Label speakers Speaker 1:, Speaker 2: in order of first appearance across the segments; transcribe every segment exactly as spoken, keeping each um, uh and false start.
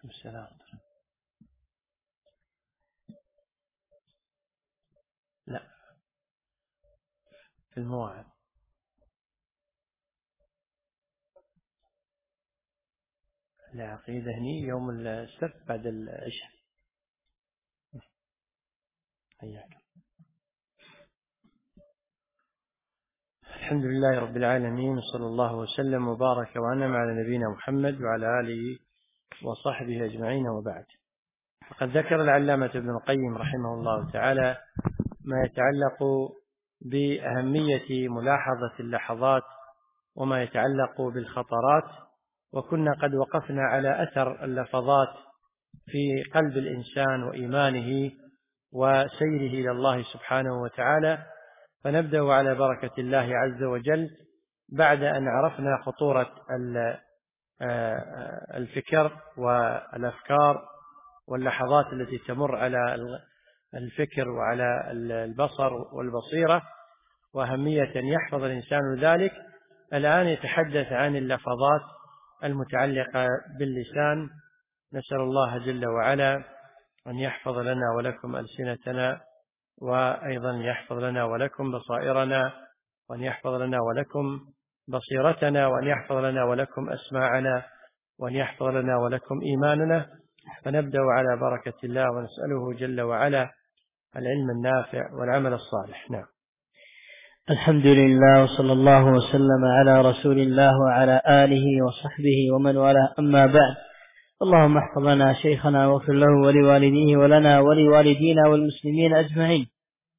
Speaker 1: السلام. لا، في المواعظ. العقيدة هني يوم السبت بعد العشاء. حياك. الحمد لله رب العالمين، وصلى الله وسلم وبارك وأنعم على نبينا محمد وعلى آله وصحبه أجمعين، وبعد. فقد ذكر العلامة ابن القيم رحمه الله تعالى ما يتعلق بأهمية ملاحظة اللحظات وما يتعلق بالخطرات، وكنا قد وقفنا على أثر اللفظات في قلب الإنسان وإيمانه وسيره إلى الله سبحانه وتعالى. فنبدأ على بركة الله عز وجل بعد أن عرفنا خطورة الفكر والأفكار واللحظات التي تمر على الفكر وعلى البصر والبصيرة، وأهمية أن يحفظ الإنسان ذلك. الآن يتحدث عن اللفظات المتعلقة باللسان. نسأل الله جل وعلا أن يحفظ لنا ولكم ألسنتنا، وأيضا يحفظ لنا ولكم بصائرنا، وأن يحفظ لنا ولكم بصيرتنا، وأن يحفظ لنا ولكم أسماعنا، وأن يحفظ لنا ولكم إيماننا. فنبدأ على بركة الله ونسأله جل وعلا العلم النافع والعمل الصالح. نعم.
Speaker 2: الحمد لله، وصلى الله وسلم على رسول الله وعلى آله وصحبه ومن والاه، أما بعد. اللهم احفظ لنا شيخنا واغفر له ولوالديه ولنا ولوالدينا والمسلمين أجمعين.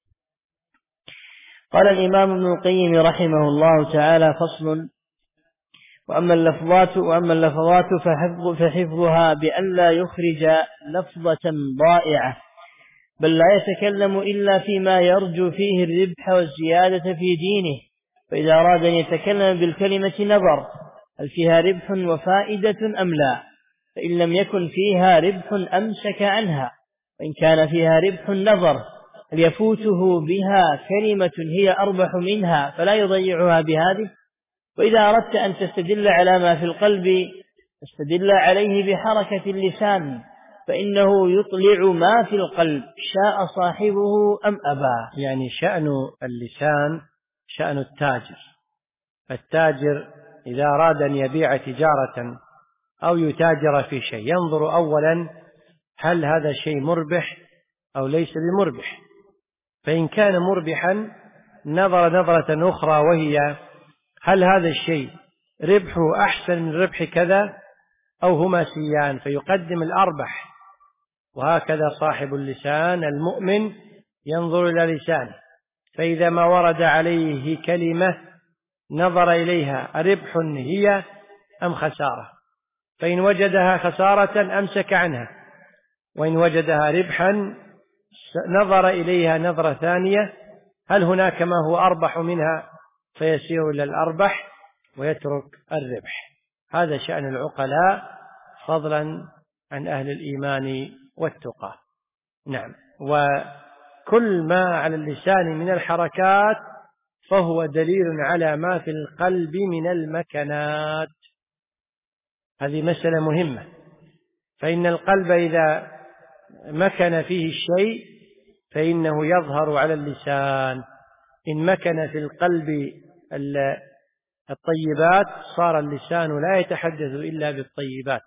Speaker 2: قال الإمام ابن القيم رحمه الله تعالى: فصل: وأما اللفظات وأما اللفظات فحفظ فحفظها بأن لا يخرج لفظة ضائعة، بل لا يتكلم إلا فيما يرجو فيه الربح والزيادة في دينه. فإذا أراد أن يتكلم بالكلمة نظر هل فيها ربح وفائدة أم لا، فإن لم يكن فيها ربح أمسك عنها، وإن كان فيها ربح نظر هل يفوته بها كلمة هي أربح منها فلا يضيعها بهذه. وإذا أردت أن تستدل على ما في القلب تستدل عليه بحركة اللسان، فإنه يطلع ما في القلب شاء صاحبه أم أباه.
Speaker 1: يعني شأن اللسان شأن التاجر. التاجر إذا أراد أن يبيع تجارة أو يتاجر في شيء ينظر أولا هل هذا الشيء مربح أو ليس بمربح. فإن كان مربحا نظر نظرة أخرى، وهي هل هذا الشيء ربحه أحسن من ربح كذا أو هما سيان، فيقدم الأربح. وهكذا صاحب اللسان المؤمن ينظر إلى لسانه، فإذا ما ورد عليه كلمة نظر إليها ربح هي أم خسارة، فإن وجدها خسارة أمسك عنها، وإن وجدها ربحا نظر إليها نظرة ثانية هل هناك ما هو أربح منها، فيسير إلى الأربح ويترك الربح. هذا شأن العقلاء فضلا عن أهل الإيمان والتقى. نعم. وكل ما على اللسان من الحركات فهو دليل على ما في القلب من المكنات. هذه مسألة مهمة. فإن القلب إذا مكن فيه الشيء فإنه يظهر على اللسان. إن مكن في القلب الطيبات صار اللسان لا يتحدث إلا بالطيبات،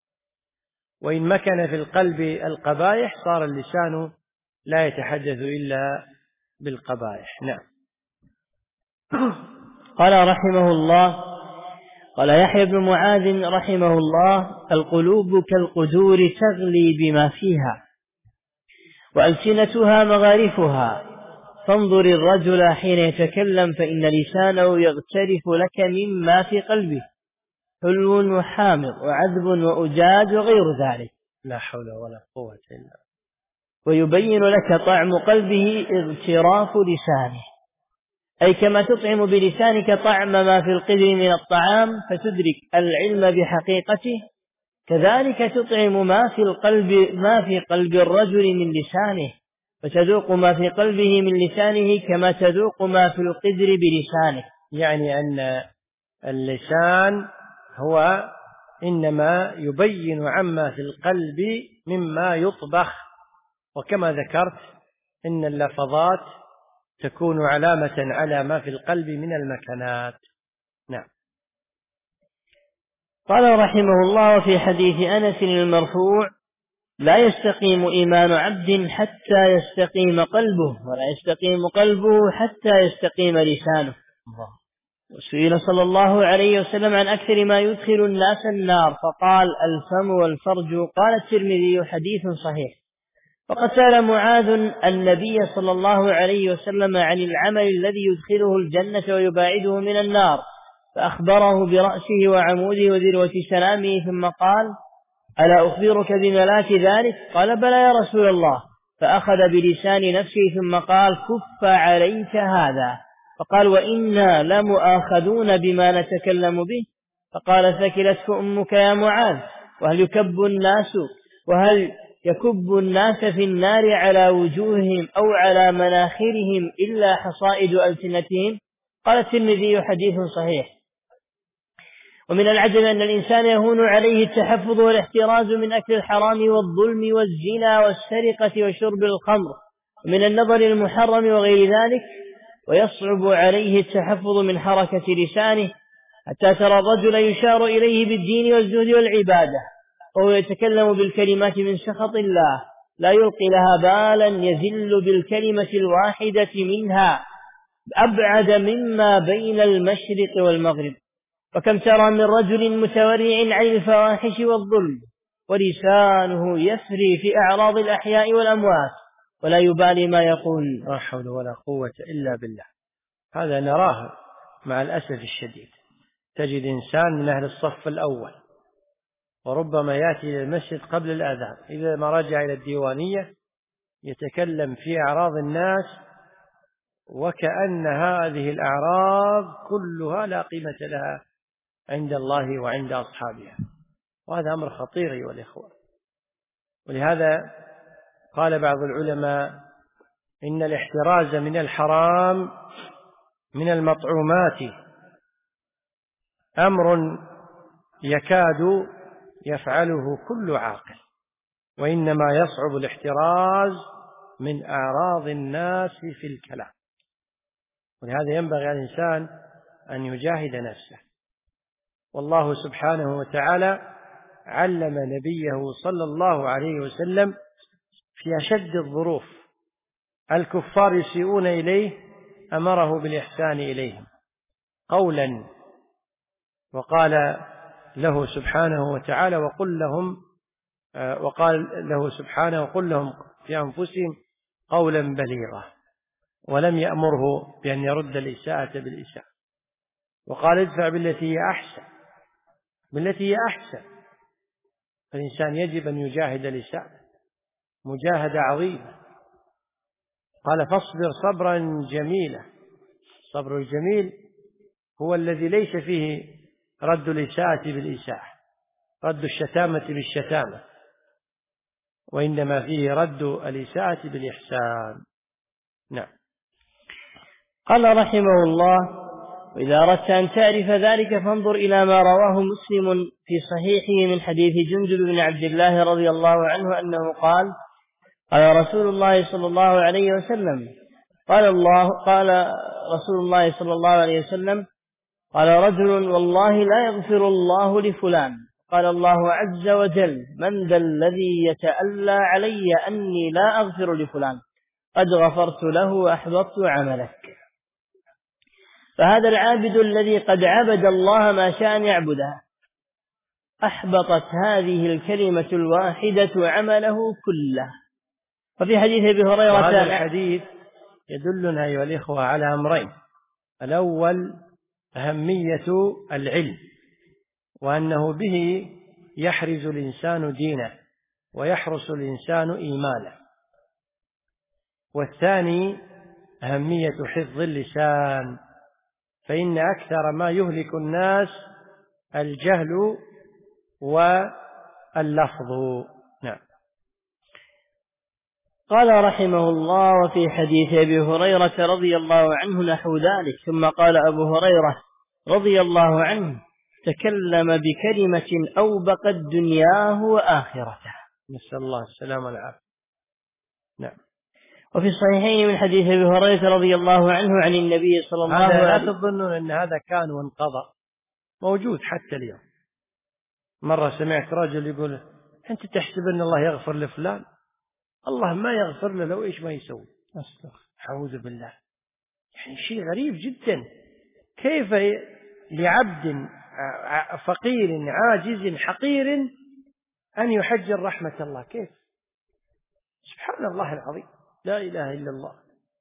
Speaker 1: وإن مكن في القلب القبائح صار اللسان لا يتحدث إلا بالقبائح. نعم.
Speaker 2: قال رحمه الله: قال يحيى بن معاذ رحمه الله: القلوب كالقدور تغلي بما فيها، وألسنتها مغارفها، فانظر الرجل حين يتكلم فإن لسانه يغترف لك مما في قلبه، حلو وحامض وعذب وأجاج وغير ذلك،
Speaker 1: لا حول ولا قوة إلا،
Speaker 2: ويبين لك طعم قلبه اغتراف لسانه، أي كما تطعم بلسانك طعم ما في القدر من الطعام فتدرك العلم بحقيقته، كذلك تطعم ما في القلب ما في قلب الرجل من لسانه، فتذوق ما في قلبه من لسانه كما تذوق ما في القدر بلسانه.
Speaker 1: يعني أن اللسان هو إنما يبين عما في القلب مما يطبخ. وكما ذكرت إن اللفظات تكون علامة على ما في القلب من المكانات. نعم.
Speaker 2: قال رحمه الله في حديث أنس المرفوع: لا يستقيم إيمان عبد حتى يستقيم قلبه، ولا يستقيم قلبه حتى يستقيم لسانه. وسئل صلى الله عليه وسلم عن أكثر ما يدخل الناس النار فقال: الفم والفرج. قال الترمذي: حديث صحيح. وقد سأل معاذ النبي صلى الله عليه وسلم عن العمل الذي يدخله الجنة ويباعده من النار، فأخبره برأسه وعموده وذروة سنامه، ثم قال: ألا أخبرك بملاك ذلك؟ قال: بلى يا رسول الله. فأخذ بلسان نفسه ثم قال: كف عليك هذا. فقال: وإنا لمؤاخذون بما نتكلم به. فقال: ثكلتك أمك يا معاذ. وهل يكب الناس وهل يكب الناس في النار على وجوههم أو على مناخرهم إلا حصائد ألسنتهم؟ قال الترمذي: حديث صحيح. ومن العجب أن الإنسان يهون عليه التحفظ والاحتراز من أكل الحرام والظلم والزنا والسرقة وشرب الخمر ومن النظر المحرم وغير ذلك، ويصعب عليه التحفظ من حركة لسانه، حتى ترى الرجل يشار إليه بالدين والزهد والعبادة وهو يتكلم بالكلمات من سخط الله لا يلقي لها بالا، يزل بالكلمة الواحدة منها أبعد مما بين المشرق والمغرب. وكم ترى من رجل متورع عن الفواحش والظلم ولسانه يفري في أعراض الأحياء والأموات ولا يبالي ما يقول.
Speaker 1: لا حول ولا قوة إلا بالله. هذا نراه مع الأسف الشديد. تجد إنسان من أهل الصف الأول وربما يأتي إلى المسجد قبل الأذان، إذا ما رجع إلى الديوانية يتكلم في أعراض الناس وكأن هذه الأعراض كلها لا قيمة لها عند الله وعند أصحابها، وهذا أمر خطير أيها الإخوة. ولهذا قال بعض العلماء إن الاحتراز من الحرام من المطعومات أمر يكاد يفعله كل عاقل، وإنما يصعب الاحتراز من أعراض الناس في الكلام. ولهذا ينبغي على الإنسان أن يجاهد نفسه. والله سبحانه وتعالى علم نبيه صلى الله عليه وسلم في أشد الظروف الكفار يسيئون إليه أمره بالإحسان إليهم قولا، وقال له سبحانه وتعالى وقل لهم وقال له سبحانه وقل لهم في أنفسهم قولا بليغا، ولم يأمره بأن يرد الإساءة بالإساءة، وقال ادفع بالتي هي أحسن بالتي هي أحسن. فالإنسان يجب أن يجاهد الإساءة مجاهدة عظيمة. قال فاصبر صبرا جميلا. الصبر الجميل هو الذي ليس فيه رد الإساءة بالإساءة، رد الشتامة بالشتامة، وإنما فيه رد الإساءة بالإحسان. نعم.
Speaker 2: قال رحمه الله: وإذا أردت أن تعرف ذلك فانظر إلى ما رواه مسلم في صحيحه من حديث جندب بن عبد الله رضي الله عنه أنه قال: قال رسول الله صلى الله عليه وسلم قال الله قال رسول الله صلى الله عليه وسلم قال رجل: والله لا يغفر الله لفلان. قال الله عز وجل: من ذا الذي يتألى علي أني لا أغفر لفلان؟ قد غفرت له وأحبطت عملك. فهذا العابد الذي قد عبد الله ما شاء أن يعبده أحبطت هذه الكلمة الواحدة عمله كله. وفي حديث أبي هريرة
Speaker 1: هذا الحديث يدلنا أيها الإخوة على أمرين: الأول أهمية العلم، وأنه به يحرز الإنسان دينه ويحرس الإنسان إيمانه، والثاني أهمية حفظ اللسان، فإن أكثر ما يهلك الناس الجهل واللفظ. نعم.
Speaker 2: قال رحمه الله: وفي حديث أبي هريرة رضي الله عنه نحو ذلك. ثم قال أبو هريرة رضي الله عنه: تكلم بكلمة أوبقت دنياه وآخرته.
Speaker 1: نسأل الله السلامة والعافية. نعم.
Speaker 2: وفي الصحيحين من حديث أبي هريرة رضي الله عنه عن النبي صلى الله عليه وسلم.
Speaker 1: هذا لا تظنون أن هذا كان وانقضى، موجود حتى اليوم. مرة سمعت رجل يقول: أنت تحسب أن الله يغفر لفلان؟ الله ما يغفر له لو إيش ما يسوي. أستغفر، أعوذ بالله. يعني شيء غريب جدا، كيف لعبد فقير عاجز حقير أن يحجر رحمة الله؟ كيف؟ سبحان الله العظيم، لا إله إلا الله.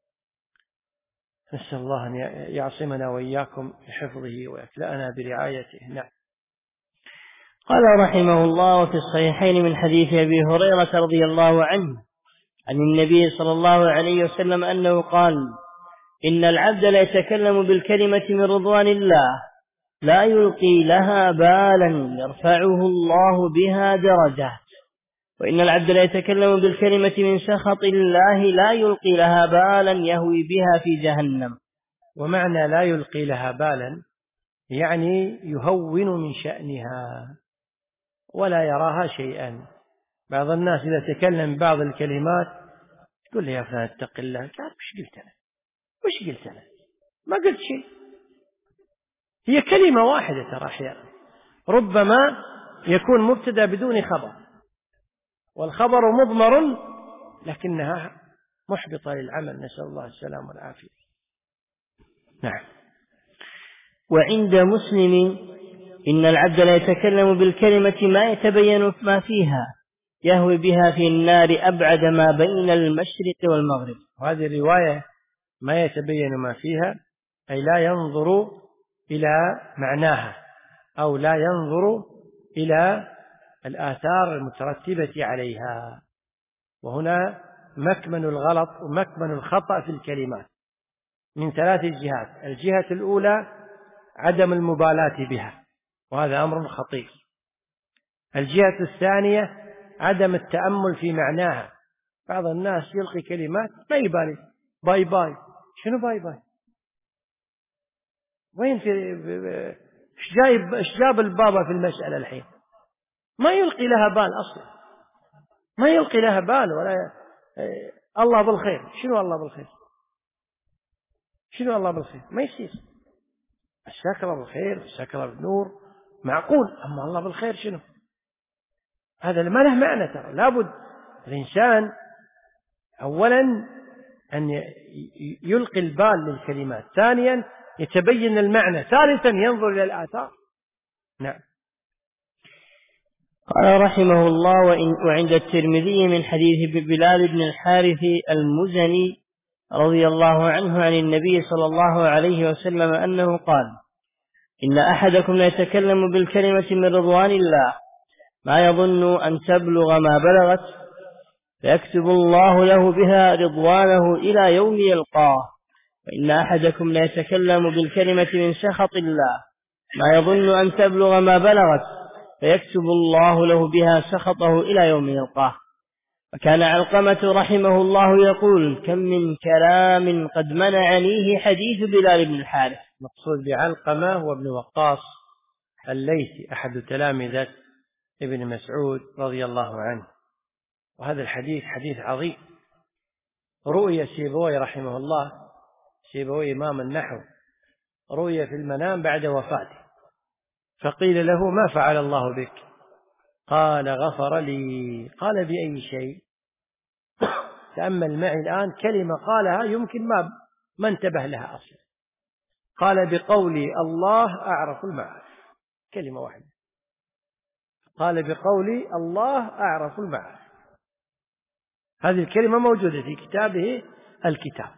Speaker 1: نسأل الله أن يعصمنا وإياكم بحفظه ويكلأنا برعايته. نعم.
Speaker 2: قال رحمه الله: وفي الصحيحين من حديث أبي هريرة رضي الله عنه عن النبي صلى الله عليه وسلم أنه قال: إن العبد لا يتكلم بالكلمة من رضوان الله لا يلقي لها بالا يرفعه الله بها درجات، وإن العبد لا يتكلم بالكلمة من سخط الله لا يلقي لها بالا يهوي بها في جهنم.
Speaker 1: ومعنى لا يلقي لها بالا يعني يهون من شأنها ولا يراها شيئا. بعض الناس إذا تكلم بعض الكلمات تقول لي: يا فلان اتق الله. قال: وش قلت أنا؟ وش قلت أنا؟ ما قلت شيء. هي كلمة واحدة ترى، أحيانا ربما يكون مبتدأ بدون خبر والخبر مضمر لكنها محبطة للعمل، نسأل الله السلامة والعافية. نعم.
Speaker 2: وعند مسلم: إن العبد لا يتكلم بالكلمة ما يتبين ما فيها يهوي بها في النار أبعد ما بين المشرق والمغرب.
Speaker 1: وهذه الرواية ما يتبين ما فيها أي لا ينظر إلى معناها أو لا ينظر إلى الآثار المترتبة عليها. وهنا مكمن الغلط ومكمن الخطأ في الكلمات من ثلاث جهات. الجهة الأولى عدم المبالاة بها، وهذا أمر خطير. الجهة الثانية عدم التأمل في معناها. بعض الناس يلقي كلمات ما يبالي، باي باي. شنو باي باي؟ وين في ايش جايب ايش جاب البابا في المسألة الحين؟ ما يلقي لها بال أصلا، ما يلقي لها بال ولا ي... الله بالخير. شنو الله بالخير؟ شنو الله بالخير؟ ما يصير. مساك الله بالخير، مساك الله بالنور، معقول. أما الله بالخير شنو؟ هذا ما له معنى. ترى لابد الإنسان أولا أن يلقي البال للكلمات، ثانيا يتبين المعنى، ثالثا ينظر إلى الآثار. نعم.
Speaker 2: قال رحمه الله: وعند الترمذي من حديث بلال بن الحارث المزني رضي الله عنه عن النبي صلى الله عليه وسلم أنه قال: إن أحدكم لا يتكلم بالكلمة من رضوان الله ما يظن أن تبلغ ما بلغت فيكتب الله له بها رضوانه إلى يوم يلقاه، وإن أحدكم لا يتكلم بالكلمة من سخط الله ما يظن أن تبلغ ما بلغت فيكتب الله له بها سخطه إلى يوم يلقاه. وكان علقمة رحمه الله يقول: كم من كلام قد منعنيه حديث بلال بن الحارث.
Speaker 1: مقصود بعلقمة هو ابن وقاص الليثي أحد تلامذة ابن مسعود رضي الله عنه. وهذا الحديث حديث عظيم. رؤيا سيبوي رحمه الله، سيبوي إمام النحو، رؤيا في المنام بعد وفاته، فقيل له: ما فعل الله بك؟ قال: غفر لي. قال: بأي شيء؟ تأمل معي الآن كلمة قالها يمكن ما ما انتبه لها أصلا. قال: بقولي الله أعرف المعارف. كلمة واحدة. قال: بقولي الله أعرف المعارف. هذه الكلمة موجودة في كتابه الكتاب.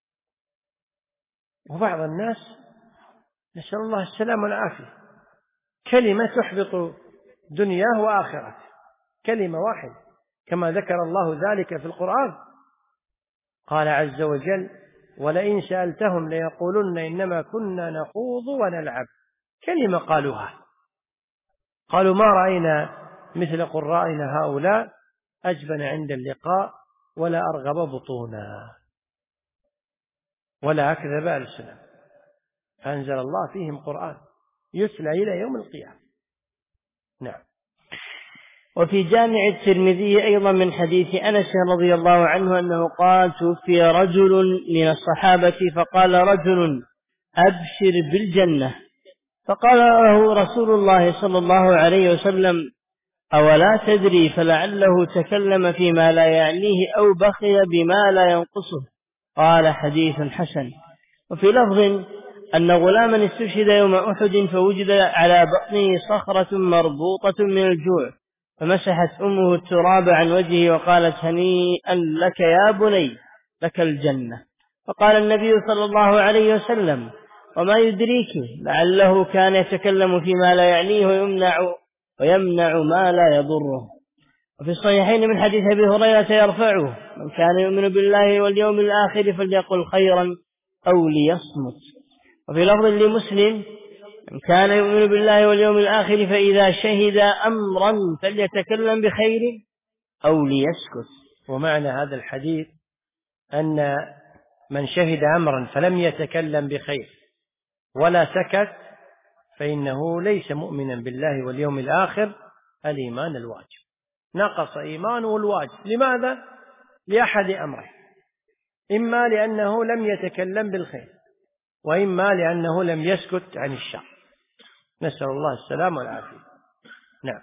Speaker 1: وبعض الناس نسأل الله السلامة والعافية كلمة تحبط دنياه وآخرته، كلمة واحدة، كما ذكر الله ذلك في القرآن. قال عز وجل: ولئن سألتهم ليقولن إنما كنا نخوض ونلعب. كلمة قالوها، قالوا: ما رأينا مثل قرائنا هؤلاء أجبن عند اللقاء ولا أرغب بطونا ولا أكذب ألسنا. فأنزل الله فيهم قرآن يتلى إلى يوم القيامة. نعم.
Speaker 2: وفي جامع الترمذي أيضا من حديث أنس رضي الله عنه أنه قال: توفي رجل من الصحابة فقال رجل: أبشر بالجنة. فقال له رسول الله صلى الله عليه وسلم: أولا تدري؟ فلعله تكلم فيما لا يعنيه أو بخل بما لا ينقصه. قال: حديث حسن. وفي لفظ أن غلاما استشهد يوم أحد فوجد على بطنه صخرة مربوطة من الجوع، فمسحت أمه التراب عن وجهه وقالت: هنيئا لك يا بني، لك الجنة. فقال النبي صلى الله عليه وسلم: وما يدريك لعله كان يتكلم فيما لا يعنيه ويمنع ويمنع ما لا يضره. وفي الصحيحين من حديث أبي هريرة يرفعه: من كان يؤمن بالله واليوم الآخر فليقل خيرا أو ليصمت. وفي لفظ لمسلم: من كان يؤمن بالله واليوم الآخر فإذا شهد أمرا فليتكلم بخير أو ليسكت.
Speaker 1: ومعنى هذا الحديث أن من شهد أمرا فلم يتكلم بخير ولا سكت فإنه ليس مؤمنا بالله واليوم الآخر الإيمان الواجب، نقص إيمانه الواجب. لماذا؟ لأحد أمرين: إما لأنه لم يتكلم بالخير، وإما لأنه لم يسكت عن الشر. نسأل الله السلام والعافية. نعم.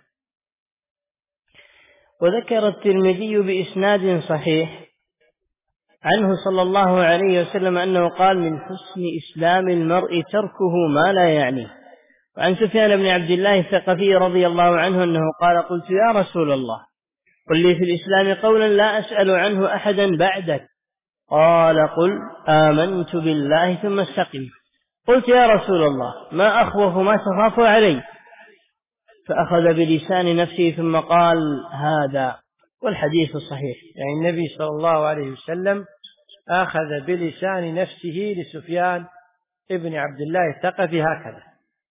Speaker 2: وذكر الترمذي بإسناد صحيح عنه صلى الله عليه وسلم أنه قال: من حسن إسلام المرء تركه ما لا يعنيه. وعن سفيان بن عبد الله الثقفي رضي الله عنه أنه قال: قلت يا رسول الله قل لي في الإسلام قولا لا أسأل عنه أحدا بعدك. قال: قل آمنت بالله ثم استقم. قلت يا رسول الله ما أخوف ما تخاف علي؟ فأخذ بلسان نفسه ثم قال: هذا. والحديث الصحيح.
Speaker 1: يعني النبي صلى الله عليه وسلم أخذ بلسان نفسه لسفيان ابن عبد الله الثقفي هكذا،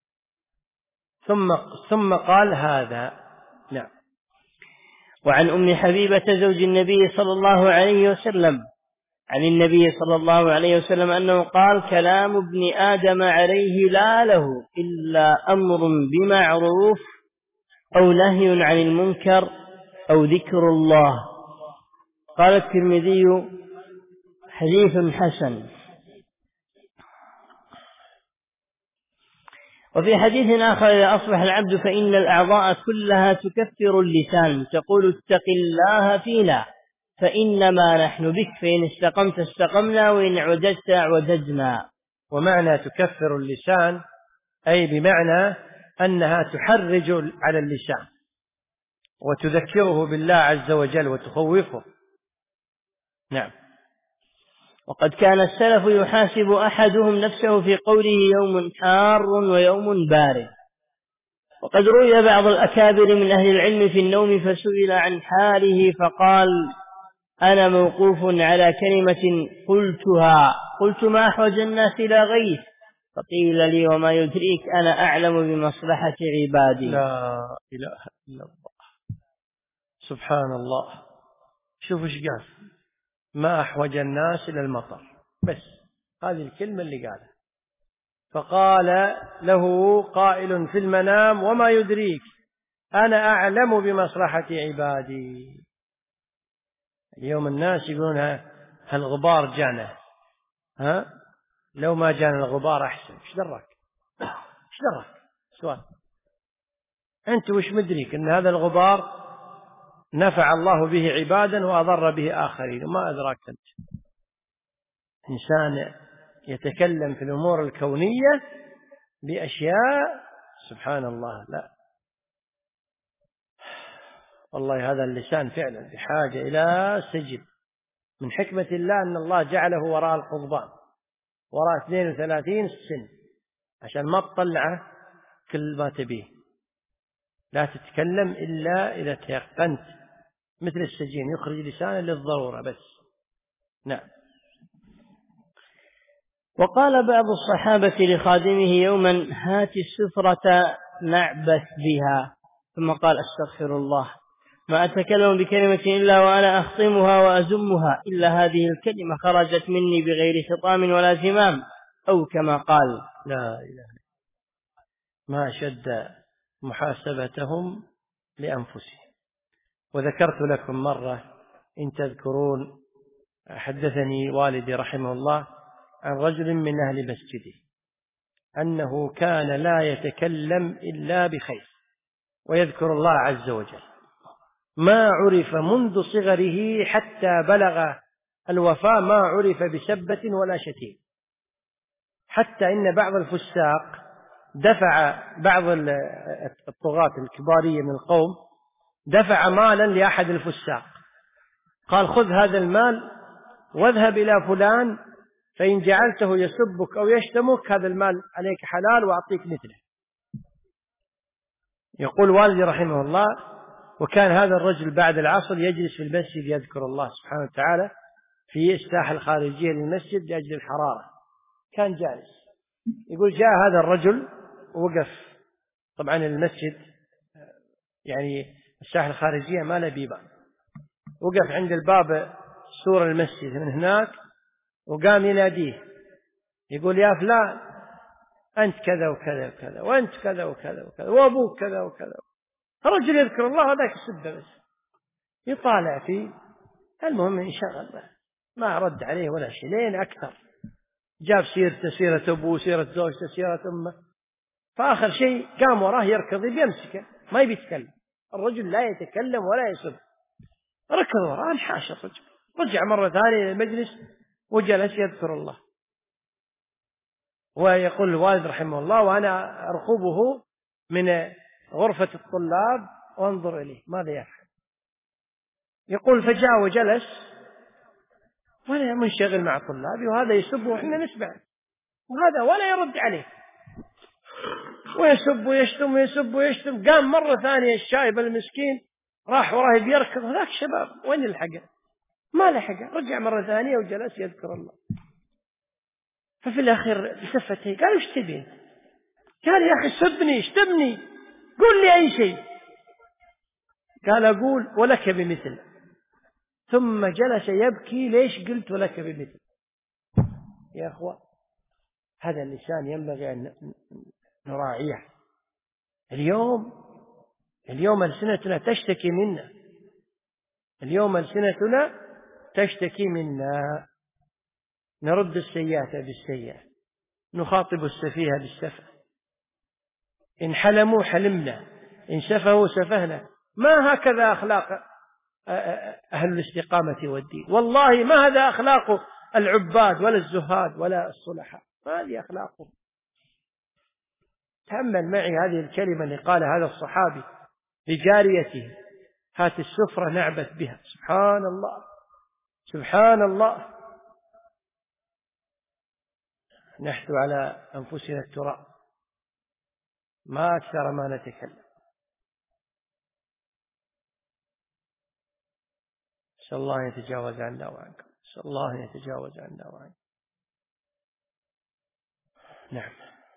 Speaker 1: ثم ثم قال: هذا. نعم.
Speaker 2: وعن أم حبيبة زوج النبي صلى الله عليه وسلم عن النبي صلى الله عليه وسلم أنه قال: كلام ابن آدم عليه لا له إلا أمر بمعروف أو نهي عن المنكر أو ذكر الله. قال الترمذي: حديث حسن. وفي حديث آخر: إذا أصبح العبد فإن الأعضاء كلها تكفر اللسان تقول: اتق الله فينا فإنما نحن بك، فإن استقمت استقمنا وإن عجزت عجزنا.
Speaker 1: ومعنى تكفر اللسان أي بمعنى أنها تحرج على اللسان وتذكره بالله عز وجل وتخوفه. نعم.
Speaker 2: وقد كان السلف يحاسب أحدهم نفسه في قوله: يوم حار ويوم بارد. وقد روي بعض الأكابر من أهل العلم في النوم فسئل عن حاله فقال: أنا موقوف على كلمة قلتها قلت ما أحوج الناس إلى غيث، فقيل لي: وما يدريك أنا أعلم بمصلحة عبادي.
Speaker 1: لا إله إلا الله. سبحان الله. شوف ايش قال: ما أحوج الناس إلى المطر. بس هذه الكلمة اللي قالها. فقال له قائل في المنام: وما يدريك أنا أعلم بمصلحة عبادي. اليوم الناس يقولون هالغبار جانا، ها لو ما جانا الغبار أحسن. ايش دراك؟ ايش دراك؟ سؤال. أنت وش مدريك أن هذا الغبار نفع الله به عبادا وأضر به آخرين؟ وما أدراك أنت؟ إنسان يتكلم في الأمور الكونية بأشياء سبحان الله. لا والله هذا اللسان فعلا بحاجة إلى سجن. من حكمة الله أن الله جعله وراء القضبان، وراء اثنين وثلاثين سن، عشان ما تطلعه كل ما تبيه. لا تتكلم إلا إذا تيقنت، مثل السجين يخرج لسانه للضرورة بس. نعم.
Speaker 2: وقال بعض الصحابة لخادمه يوما: هات السفرة نعبث بها. ثم قال: استغفر الله، ما أتكلم بكلمة إلا وأنا أخصمها وأزمها، إلا هذه الكلمة خرجت مني بغير خطام ولا زمام، أو كما قال.
Speaker 1: لا إله. ما أشد محاسبتهم لأنفسهم. وذكرت لكم مرة إن تذكرون، حدثني والدي رحمه الله عن رجل من أهل مسجده أنه كان لا يتكلم إلا بخير ويذكر الله عز وجل، ما عرف منذ صغره حتى بلغ الوفاة ما عرف بسبة ولا شتيم، حتى إن بعض الفساق دفع بعض الطغاة الكبارية من القوم دفع مالا لأحد الفساق، قال خذ هذا المال واذهب إلى فلان فإن جعلته يسبك أو يشتمك هذا المال عليك حلال وأعطيك مثله. يقول والدي رحمه الله وكان هذا الرجل بعد العصر يجلس في المسجد يذكر الله سبحانه وتعالى في الساحة الخارجية للمسجد لأجل الحرارة، كان جالس. يقول جاء هذا الرجل ووقف، طبعا المسجد يعني الساحة الخارجية ما له بيبان، وقف عند الباب سور المسجد من هناك وقام يناديه يقول يا فلان أنت كذا وكذا وكذا وأنت كذا وكذا وكذا وأبوك كذا وكذا. الرجل يذكر الله هذاك السبة بس يطالع فيه، المهم انشغل ما رد عليه ولا شيء لين أكثر، جاب سيرته سيرة أبوه سيرة زوجته سيرة أمه، فآخر شيء قام وراه يركض بيمسكه ما يبي يتكلم. الرجل لا يتكلم ولا يسب، ركض وراه انحاش الرجل، رجع مرة ثانية للمجلس وجلس يذكر الله. ويقول الوالد رحمه الله وأنا أرقبه من غرفة الطلاب وانظر إليه ماذا يفعل. يقول فجاء وجلس ولا منشغل مع طلابي وهذا يسب وإحنا نسمع، وهذا ولا يرد عليه ويسب ويشتم ويسب ويشتم. قام مرة ثانية الشايب المسكين راح وراه بيركض، هذاك شباب وين الحقه؟ ما لحقه، رجع مرة ثانية وجلس يذكر الله. ففي الأخير التفت قال وش تبين؟ قال يا أخي سبني اشتمني قل لي أي شيء. قال أقول ولك بمثل، ثم جلس يبكي ليش قلت ولك بمثل. يا أخوة هذا اللسان ينبغي أن نراعيه. اليوم اليوم ألسنتنا تشتكي منا، اليوم ألسنتنا تشتكي منا، نرد السيئة بالسيئة، نخاطب السفيه بالسفه، إن حلموا حلمنا إن سفهوا سفهنا. ما هكذا أخلاق أهل الاستقامة والدين، والله ما هذا أخلاق العباد ولا الزهاد ولا الصلحاء، ما هذه أخلاقهم. تأمل معي هذه الكلمة اللي قال هذا الصحابي لجاريته هات السفرة نعبث بها. سبحان الله سبحان الله، نحث على أنفسنا التراب ما أكثر ما نتكلم. نسأل الله أن يتجاوز عنا وعنكم، نسأل الله أن يتجاوز عنا وعنكم. نعم.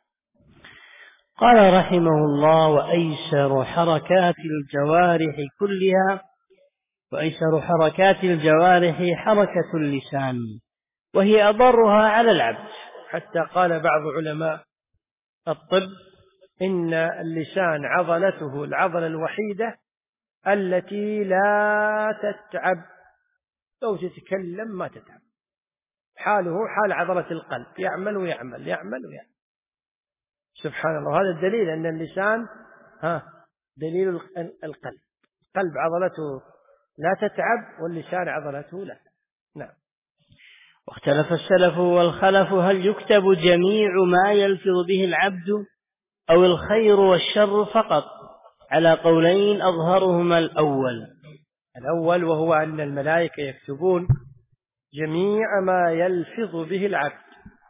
Speaker 2: قال رحمه الله وأيسر حركات الجوارح كلها وأيسر حركات الجوارح حركة اللسان وهي أضرها على العبد.
Speaker 1: حتى قال بعض علماء الطب إن اللسان عضلته العضلة الوحيدة التي لا تتعب، لو تتكلم ما تتعب، حاله حال عضلة القلب، يعمل ويعمل يعمل ويعمل. سبحان الله. هذا الدليل أن اللسان ها دليل القلب، القلب عضلته لا تتعب واللسان عضلته لا. نعم.
Speaker 2: واختلف السلف والخلف هل يكتب جميع ما يلفظ به العبد أو الخير والشر فقط، على قولين أظهرهما الأول.
Speaker 1: الأول وهو أن الملائكة يكتبون جميع ما يلفظ به العبد،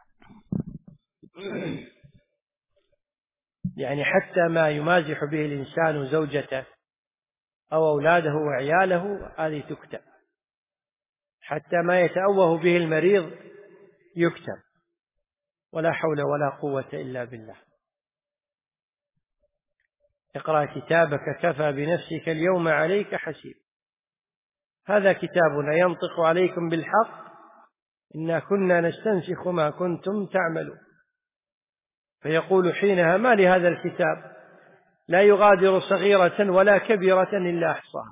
Speaker 1: يعني حتى ما يمازح به الإنسان زوجته أو أولاده وعياله هذه تكتب، حتى ما يتأوه به المريض يكتب. ولا حول ولا قوة إلا بالله. اقرأ كتابك كفى بنفسك اليوم عليك حسيب. هذا كتابنا ينطق عليكم بالحق إنا كنا نستنسخ ما كنتم تعملون. فيقول حينها: ما لهذا الكتاب لا يغادر صغيرة ولا كبيرة إلا أحصاها،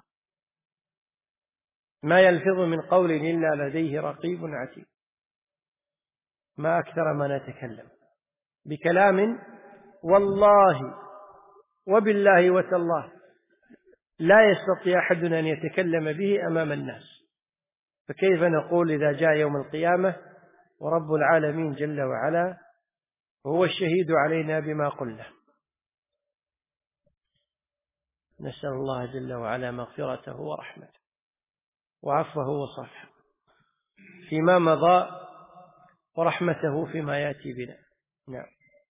Speaker 1: ما يلفظ من قول إلا لديه رقيب عتيد. ما أكثر ما نتكلم بكلام والله وبالله وتالله لا يستطيع أحد أن يتكلم به أمام الناس، فكيف نقول إذا جاء يوم القيامة ورب العالمين جل وعلا هو الشهيد علينا بما قلنا؟ نسأل الله جل وعلا مغفرته ورحمته وعفوه وصفحه فيما مضى ورحمته فيما يأتي بنا. نعم.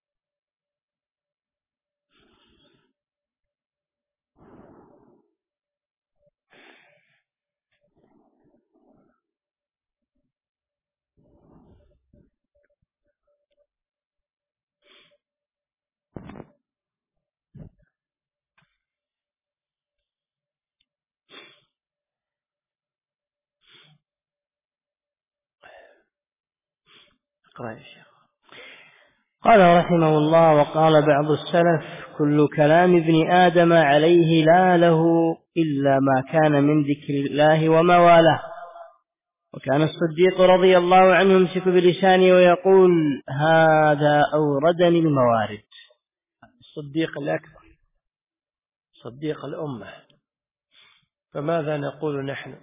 Speaker 1: اقرأ يا شيخ.
Speaker 2: قال رحمه الله: وقال بعض السلف: كل كلام ابن آدم عليه لا له إلا ما كان من ذكر الله وما والاه. وكان الصديق رضي الله عنه يمسك بلسانه ويقول: هذا أوردني الموارد.
Speaker 1: الصديق الأكبر، صديق الأمة، فماذا نقول نحن؟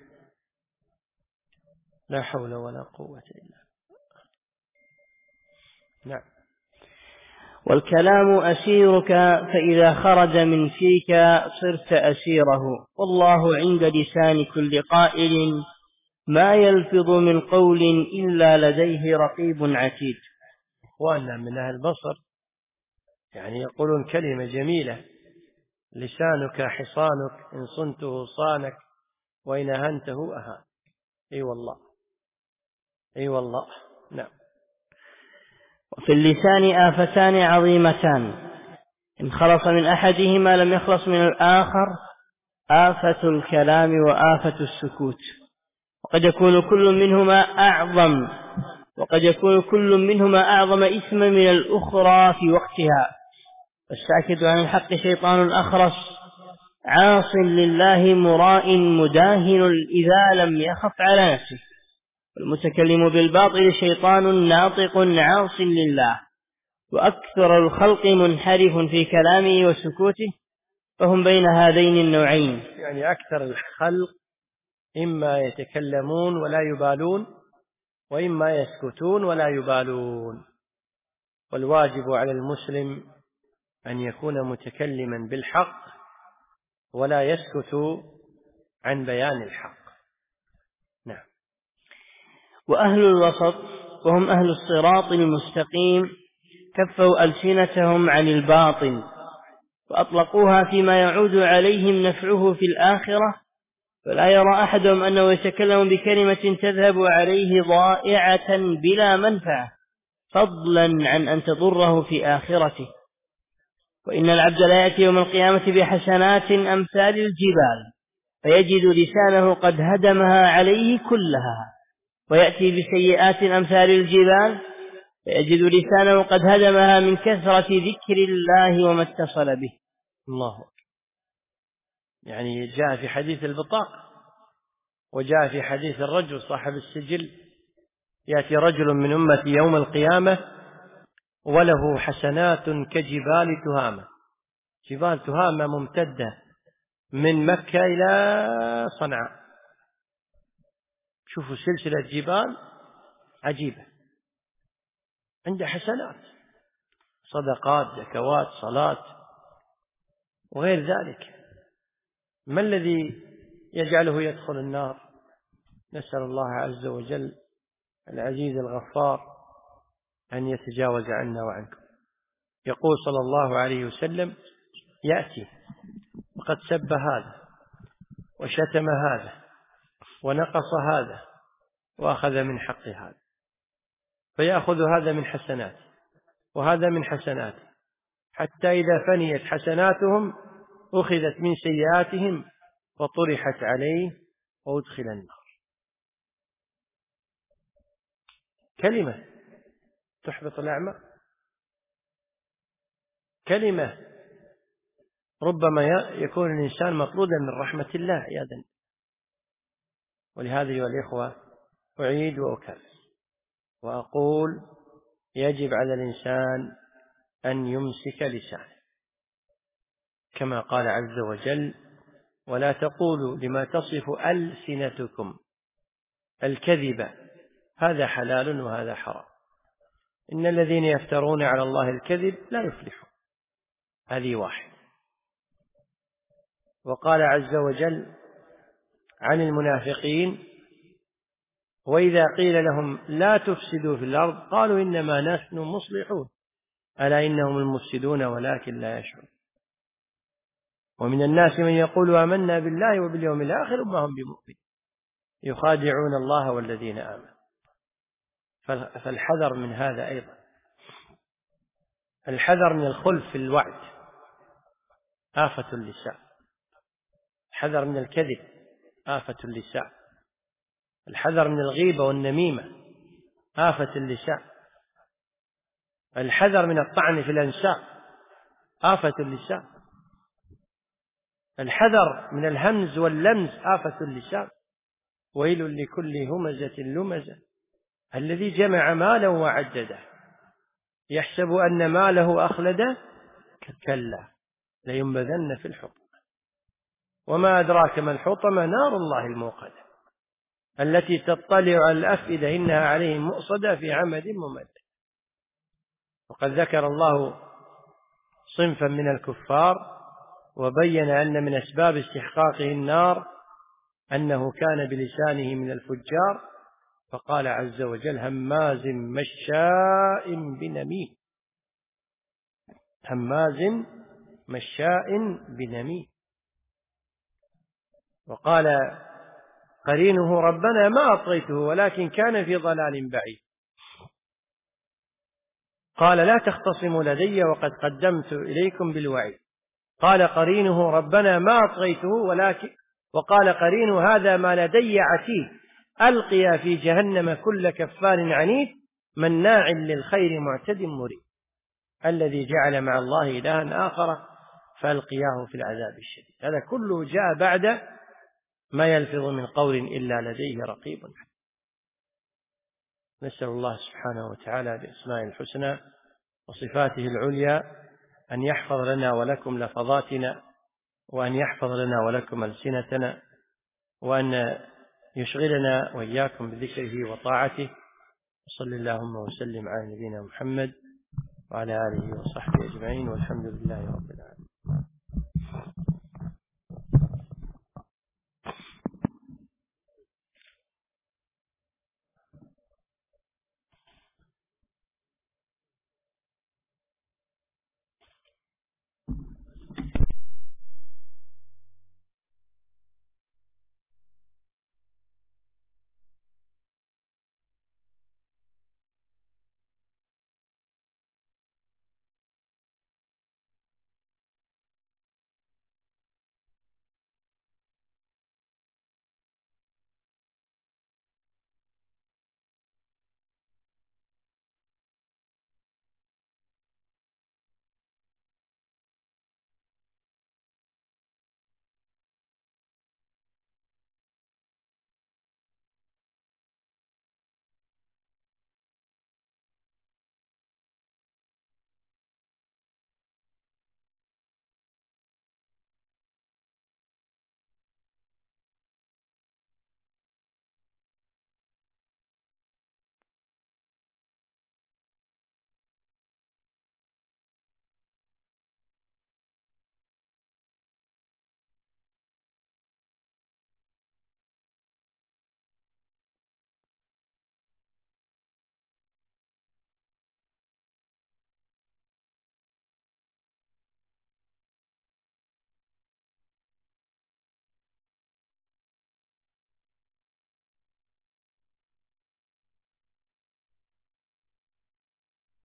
Speaker 1: لا حول ولا قوة إلا. نعم.
Speaker 2: والكلام أسيرك، فإذا خرج من فيك صرت أسيره، والله عند لسان كل قائل ما يلفظ من قول إلا لديه رقيب عتيد.
Speaker 1: إخواننا من أهل البصر يعني يقولون كلمة جميلة: لسانك حصانك، إن صنته صانك وإن أهنته أهان. أي والله، أي والله. نعم.
Speaker 2: وفي اللسان آفتان عظيمتان، إن خلص من أحدهما لم يخلص من الآخر: آفة الكلام وآفة السكوت. وقد يكون كل منهما أعظم وقد يكون كل منهما أعظم إثما من الأخرى في وقتها. الساكت عن الحق شيطان أخرس، عاص لله مراء مداهن إذا لم يخف على نفسه. والمتكلم بالباطل شيطان ناطق عاص لله. وأكثر الخلق منحرف في كلامه وسكوته، فهم بين هذين النوعين.
Speaker 1: يعني أكثر الخلق إما يتكلمون ولا يبالون، وإما يسكتون ولا يبالون. والواجب على المسلم أن يكون متكلما بالحق ولا يسكت عن بيان الحق. نعم.
Speaker 2: وأهل الوسط وهم أهل الصراط المستقيم كفوا ألسنتهم عن الباطل وأطلقوها فيما يعود عليهم نفعه في الآخرة، فلا يرى أحدهم أنه يتكلم بكلمة تذهب عليه ضائعة بلا منفعة، فضلا عن أن تضره في آخرته. وإن العبد لا يأتي يوم القيامة بحسنات أمثال الجبال فيجد لسانه قد هدمها عليه كلها، ويأتي بسيئات أمثال الجبال فيجد لسانه قد هدمها من كثرة ذكر الله وما اتصل به.
Speaker 1: الله. يعني جاء في حديث البطاقة، وجاء في حديث الرجل صاحب السجل: يأتي رجل من أمتي يوم القيامة وله حسنات كجبال تهامة. جبال تهامة ممتدة من مكة إلى صنعاء. شوفوا سلسلة جبال عجيبة، عنده حسنات، صدقات، زكوات، صلاة وغير ذلك. ما الذي يجعله يدخل النار؟ نسأل الله عز وجل العزيز الغفار أن يتجاوز عنا وعنكم. يقول صلى الله عليه وسلم: يأتي وقد سب هذا وشتم هذا ونقص هذا وأخذ من حق هذا، فيأخذ هذا من حسناته وهذا من حسناته، حتى إذا فنيت حسناتهم أخذت من سيئاتهم وطرحت عليه وأدخل النار. كلمة تحبط الأعمال. كلمة ربما يكون الإنسان مطرودا من رحمة الله عياذا. ولهذا أيها الإخوة أعيد وأكرر وأقول يجب على الإنسان أن يمسك لسانه، كما قال عز وجل: ولا تقولوا لما تصف ألسنتكم الكذب هذا حلال وهذا حرام إن الذين يفترون على الله الكذب لا يفلحون. هذه واحد. وقال عز وجل عن المنافقين: وإذا قيل لهم لا تفسدوا في الأرض قالوا إنما نحن مصلحون ألا إنهم المفسدون ولكن لا يشعرون. ومن الناس من يقول آمنا بالله وباليوم الآخر وما هم بمؤمنين يخادعون الله والذين آمنوا. فالحذر من هذا أيضا، الحذر من الخلف في الوعد آفة اللسان، الحذر من الكذب آفة اللسان، الحذر من الغيبة والنميمة آفة اللسان، الحذر من الطعن في الأنساب آفة اللسان، الحذر من الهمز واللمز آفة اللسان. ويل لكل همزة لمزة الذي جمع مالا وعدده يحسب أن ماله أخلده كلا لينبذن في الحطمة وما أدراك ما الحطمة نار الله الموقدة التي تطلع على الأفئدة إنها عليهم مؤصدة في عمد ممدد. وقد ذكر الله صنفا من الكفار وبين أن من أسباب استحقاقه النار أنه كان بلسانه من الفجار، فقال عز وجل: هماز مشاء بنميم، هماز مشاء بنميم. وقال قرينه: ربنا ما أطغيته ولكن كان في ضلال بعيد. قال: لا تختصموا لدي وقد قدمت إليكم بالوعيد. قال قرينه: ربنا ما أطغيته ولكن وقال قرين: هذا ما لدي عتيد ألقيا في جهنم كل كفار عنيد مناع للخير معتد مريب الذي جعل مع الله إلها آخر فألقياه في العذاب الشديد. هذا كله جاء بعد ما يلفظ من قول إلا لديه رقيب. نسأل الله سبحانه وتعالى بأسمائه الحسنى وصفاته العليا أن يحفظ لنا ولكم لفظاتنا، وأن يحفظ لنا ولكم ألسنتنا، وأن يشغلنا وإياكم بذكره وطاعته. صلى اللهم وسلم على نبينا محمد وعلى آله وصحبه أجمعين، والحمد لله رب العالمين.